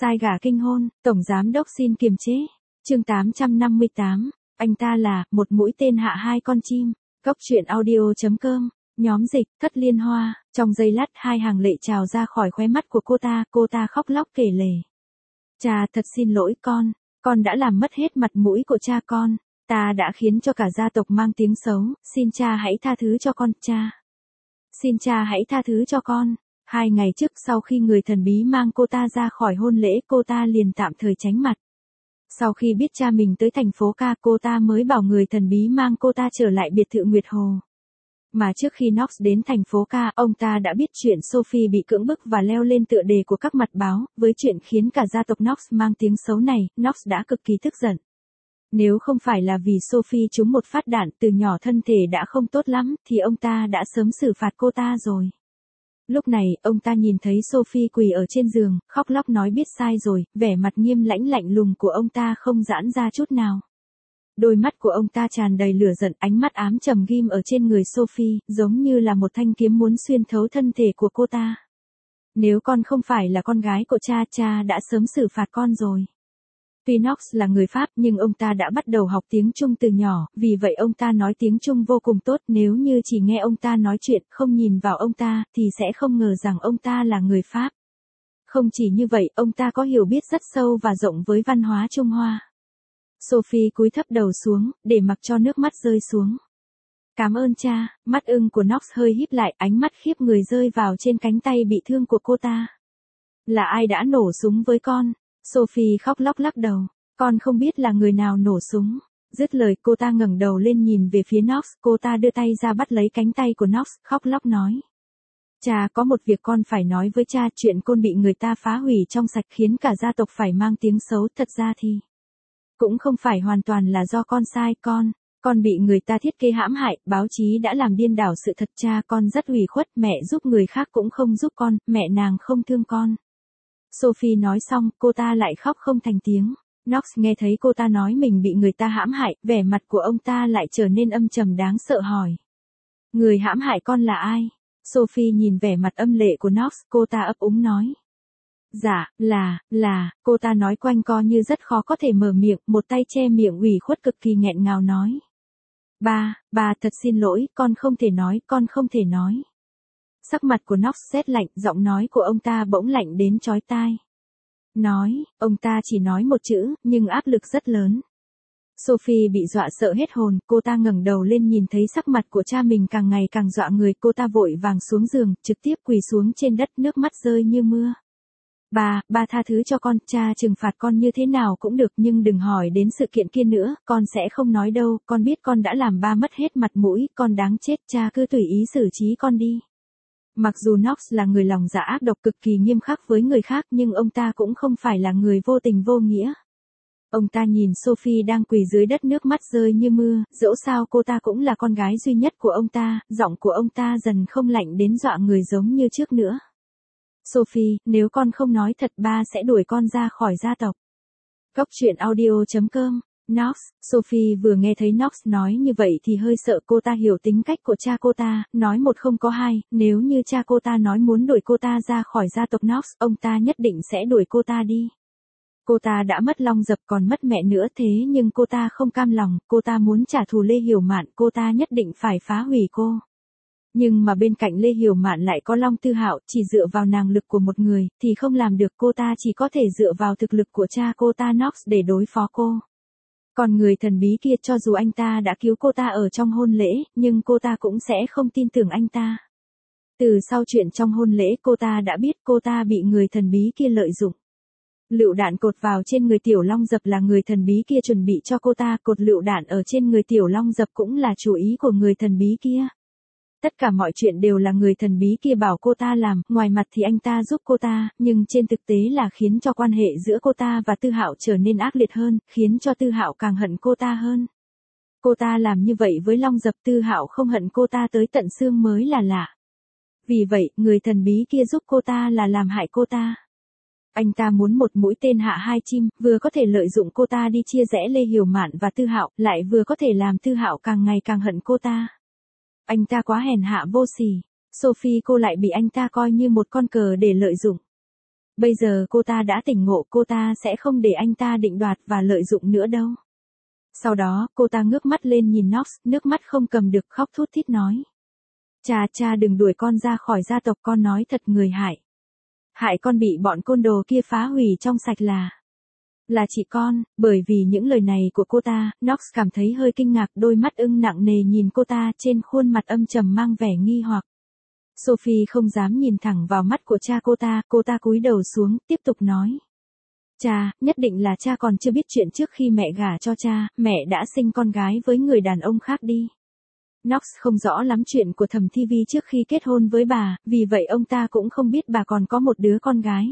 Sai gả kinh hôn, tổng giám đốc xin kiềm chế. Chương 858, anh ta là một mũi tên hạ hai con chim. Góc truyện audio.com. Nhóm dịch, Thất Liên Hoa. Trong giây lát hai hàng lệ trào ra khỏi khóe mắt của cô ta khóc lóc kể lể. Cha, thật xin lỗi con đã làm mất hết mặt mũi của cha con, ta đã khiến cho cả gia tộc mang tiếng xấu, xin cha hãy tha thứ cho con, cha. Xin cha hãy tha thứ cho con. 2 ngày trước sau khi người thần bí mang cô ta ra khỏi hôn lễ, cô ta liền tạm thời tránh mặt. Sau khi biết cha mình tới thành phố Ca, cô ta mới bảo người thần bí mang cô ta trở lại biệt thự Nguyệt Hồ. Mà trước khi Knox đến thành phố Ca, ông ta đã biết chuyện Sophie bị cưỡng bức và leo lên tựa đề của các mặt báo. Với chuyện khiến cả gia tộc Knox mang tiếng xấu này, Knox đã cực kỳ tức giận. Nếu không phải là vì Sophie trúng một phát đạn, từ nhỏ thân thể đã không tốt lắm, thì ông ta đã sớm xử phạt cô ta rồi. Lúc này, ông ta nhìn thấy Sophie quỳ ở trên giường, khóc lóc nói biết sai rồi, vẻ mặt nghiêm lãnh lạnh lùng của ông ta không giãn ra chút nào. Đôi mắt của ông ta tràn đầy lửa giận, ánh mắt ám trầm ghim ở trên người Sophie, giống như là một thanh kiếm muốn xuyên thấu thân thể của cô ta. Nếu con không phải là con gái của cha, cha đã sớm xử phạt con rồi. Tuy Knox là người Pháp nhưng ông ta đã bắt đầu học tiếng Trung từ nhỏ, vì vậy ông ta nói tiếng Trung vô cùng tốt. Nếu như chỉ nghe ông ta nói chuyện, không nhìn vào ông ta, thì sẽ không ngờ rằng ông ta là người Pháp. Không chỉ như vậy, ông ta có hiểu biết rất sâu và rộng với văn hóa Trung Hoa. Sophie cúi thấp đầu xuống, để mặc cho nước mắt rơi xuống. Cảm ơn cha. Mắt ưng của Knox hơi híp lại, ánh mắt khiếp người rơi vào trên cánh tay bị thương của cô ta. Là ai đã nổ súng với con? Sophie khóc lóc lắc đầu. Con không biết là người nào nổ súng. Dứt lời cô ta ngẩng đầu lên nhìn về phía Knox, cô ta đưa tay ra bắt lấy cánh tay của Knox, khóc lóc nói. Cha, có một việc con phải nói với cha, chuyện con bị người ta phá hủy trong sạch khiến cả gia tộc phải mang tiếng xấu, thật ra thì cũng không phải hoàn toàn là do con sai, con bị người ta thiết kế hãm hại, báo chí đã làm điên đảo sự thật, cha con rất ủy khuất, mẹ giúp người khác cũng không giúp con, mẹ nàng không thương con. Sophie nói xong, cô ta lại khóc không thành tiếng. Knox nghe thấy cô ta nói mình bị người ta hãm hại, vẻ mặt của ông ta lại trở nên âm trầm đáng sợ hỏi. Người hãm hại con là ai? Sophie nhìn vẻ mặt âm lệ của Knox, cô ta ấp úng nói. Dạ, là, cô ta nói quanh co như rất khó có thể mở miệng, một tay che miệng ủy khuất cực kỳ nghẹn ngào nói. Ba, thật xin lỗi, con không thể nói. Sắc mặt của Knox sét lạnh, giọng nói của ông ta bỗng lạnh đến chói tai. Ông ta chỉ nói một chữ, nhưng áp lực rất lớn. Sophie bị dọa sợ hết hồn, cô ta ngẩng đầu lên nhìn thấy sắc mặt của cha mình càng ngày càng dọa người, cô ta vội vàng xuống giường, trực tiếp quỳ xuống trên đất, nước mắt rơi như mưa. Ba tha thứ cho con, cha trừng phạt con như thế nào cũng được nhưng đừng hỏi đến sự kiện kia nữa, con sẽ không nói đâu, con biết con đã làm ba mất hết mặt mũi, con đáng chết, cha cứ tùy ý xử trí con đi. Mặc dù Knox là người lòng dạ ác độc cực kỳ nghiêm khắc với người khác nhưng ông ta cũng không phải là người vô tình vô nghĩa. Ông ta nhìn Sophie đang quỳ dưới đất nước mắt rơi như mưa, dẫu sao cô ta cũng là con gái duy nhất của ông ta, giọng của ông ta dần không lạnh đến dọa người giống như trước nữa. Sophie, nếu con không nói thật ba sẽ đuổi con ra khỏi gia tộc. Góc truyện audio.com. Knox. Sophie vừa nghe thấy Knox nói như vậy thì hơi sợ, cô ta hiểu tính cách của cha cô ta, nói một không có hai, nếu như cha cô ta nói muốn đuổi cô ta ra khỏi gia tộc Knox, ông ta nhất định sẽ đuổi cô ta đi. Cô ta đã mất Long Dập còn mất mẹ nữa, thế nhưng cô ta không cam lòng, cô ta muốn trả thù Lê Hiểu Mạn, cô ta nhất định phải phá hủy cô. Nhưng mà bên cạnh Lê Hiểu Mạn lại có Long Tư Hạo, chỉ dựa vào năng lực của một người thì không làm được, cô ta chỉ có thể dựa vào thực lực của cha cô ta Knox để đối phó cô. Còn người thần bí kia, cho dù anh ta đã cứu cô ta ở trong hôn lễ, nhưng cô ta cũng sẽ không tin tưởng anh ta. Từ sau chuyện trong hôn lễ cô ta đã biết cô ta bị người thần bí kia lợi dụng. Lựu đạn cột vào trên người Tiểu Long Dập là người thần bí kia chuẩn bị cho cô ta, cột lựu đạn ở trên người Tiểu Long Dập cũng là chủ ý của người thần bí kia. Tất cả mọi chuyện đều là người thần bí kia bảo cô ta làm, ngoài mặt thì anh ta giúp cô ta, nhưng trên thực tế là khiến cho quan hệ giữa cô ta và Tư Hạo trở nên ác liệt hơn, khiến cho Tư Hạo càng hận cô ta hơn. Cô ta làm như vậy với Long Dập, Tư Hạo không hận cô ta tới tận xương mới là lạ. Vì vậy, người thần bí kia giúp cô ta là làm hại cô ta. Anh ta muốn một mũi tên hạ hai chim, vừa có thể lợi dụng cô ta đi chia rẽ Lê Hiểu Mạn và Tư Hạo, lại vừa có thể làm Tư Hạo càng ngày càng hận cô ta. Anh ta quá hèn hạ vô sỉ. Sophie cô lại bị anh ta coi như một con cờ để lợi dụng. Bây giờ cô ta đã tỉnh ngộ, cô ta sẽ không để anh ta định đoạt và lợi dụng nữa đâu. Sau đó, cô ta ngước mắt lên nhìn Knox, nước mắt không cầm được khóc thút thít nói. Cha đừng đuổi con ra khỏi gia tộc, con nói thật, người hại con bị bọn côn đồ kia phá hủy trong sạch là chị con. Bởi vì những lời này của cô ta, Knox cảm thấy hơi kinh ngạc, đôi mắt ưng nặng nề nhìn cô ta, trên khuôn mặt âm trầm mang vẻ nghi hoặc. Sophie không dám nhìn thẳng vào mắt của cha cô ta cúi đầu xuống, tiếp tục nói. Cha, nhất định là cha còn chưa biết chuyện trước khi mẹ gả cho cha, mẹ đã sinh con gái với người đàn ông khác đi. Knox không rõ lắm chuyện của Thẩm Thi Vi trước khi kết hôn với bà, vì vậy ông ta cũng không biết bà còn có một đứa con gái.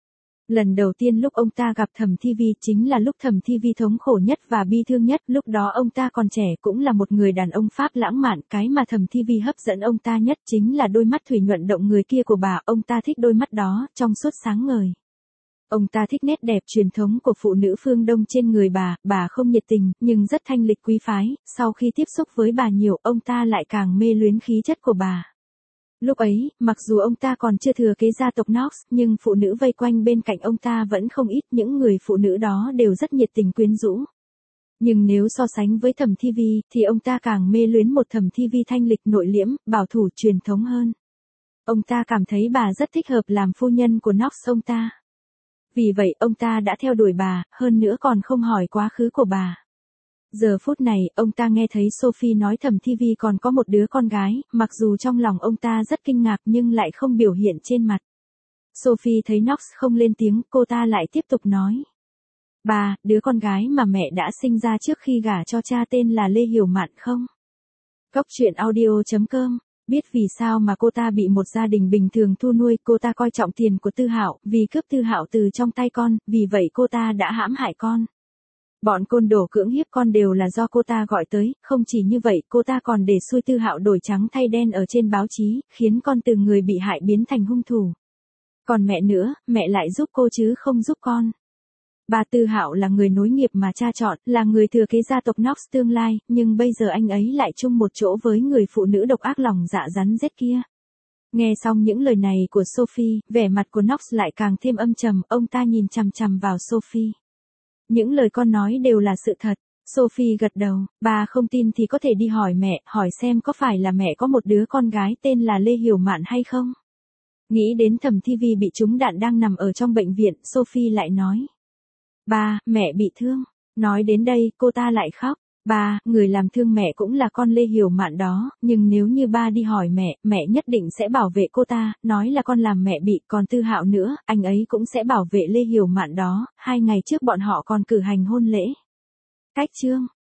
Lần đầu tiên lúc ông ta gặp Thẩm Thi Vi chính là lúc Thẩm Thi Vi thống khổ nhất và bi thương nhất, lúc đó ông ta còn trẻ, cũng là một người đàn ông Pháp lãng mạn, cái mà Thẩm Thi Vi hấp dẫn ông ta nhất chính là đôi mắt thủy nhuận động người kia của bà, ông ta thích đôi mắt đó, trong suốt sáng ngời. Ông ta thích nét đẹp truyền thống của phụ nữ phương Đông trên người bà không nhiệt tình, nhưng rất thanh lịch quý phái, sau khi tiếp xúc với bà nhiều, ông ta lại càng mê luyến khí chất của bà. Lúc ấy, mặc dù ông ta còn chưa thừa kế gia tộc Knox, nhưng phụ nữ vây quanh bên cạnh ông ta vẫn không ít, những người phụ nữ đó đều rất nhiệt tình quyến rũ. Nhưng nếu so sánh với Thẩm Thi Vi, thì ông ta càng mê luyến một Thẩm Thi Vi thanh lịch, nội liễm, bảo thủ, truyền thống hơn. Ông ta cảm thấy bà rất thích hợp làm phu nhân của Knox ông ta. Vì vậy, ông ta đã theo đuổi bà, hơn nữa còn không hỏi quá khứ của bà. Giờ phút này, ông ta nghe thấy Sophie nói Thẩm Thi Vi còn có một đứa con gái, mặc dù trong lòng ông ta rất kinh ngạc nhưng lại không biểu hiện trên mặt. Sophie thấy Knox không lên tiếng, cô ta lại tiếp tục nói. Bà, đứa con gái mà mẹ đã sinh ra trước khi gả cho cha tên là Lê Hiểu Mạn không? Cốc truyện audio.com. Biết vì sao mà cô ta bị một gia đình bình thường thu nuôi, cô ta coi trọng tiền của Tư Hạo, vì cướp Tư Hạo từ trong tay con, vì vậy cô ta đã hãm hại con. Bọn côn đồ cưỡng hiếp con đều là do cô ta gọi tới, không chỉ như vậy, cô ta còn để xui Tư Hạo đổi trắng thay đen ở trên báo chí, khiến con từ người bị hại biến thành hung thủ. Còn mẹ nữa, mẹ lại giúp cô chứ không giúp con. Bà Tư Hạo là người nối nghiệp mà cha chọn, là người thừa kế gia tộc Knox tương lai, nhưng bây giờ anh ấy lại chung một chỗ với người phụ nữ độc ác lòng dạ rắn rết kia. Nghe xong những lời này của Sophie, vẻ mặt của Knox lại càng thêm âm trầm, ông ta nhìn chằm chằm vào Sophie. Những lời con nói đều là sự thật. Sophie gật đầu, bà không tin thì có thể đi hỏi mẹ, hỏi xem có phải là mẹ có một đứa con gái tên là Lê Hiểu Mạn hay không. Nghĩ đến Thẩm Thi Vi bị trúng đạn đang nằm ở trong bệnh viện, Sophie lại nói. Ba, mẹ bị thương. Nói đến đây, cô ta lại khóc. Ba, người làm thương mẹ cũng là con Lê Hiểu Mạn đó, nhưng nếu như ba đi hỏi mẹ nhất định sẽ bảo vệ cô ta, nói là con làm mẹ bị, còn Tư Hạo nữa, anh ấy cũng sẽ bảo vệ Lê Hiểu Mạn đó, 2 ngày trước bọn họ còn cử hành hôn lễ. Cách chương.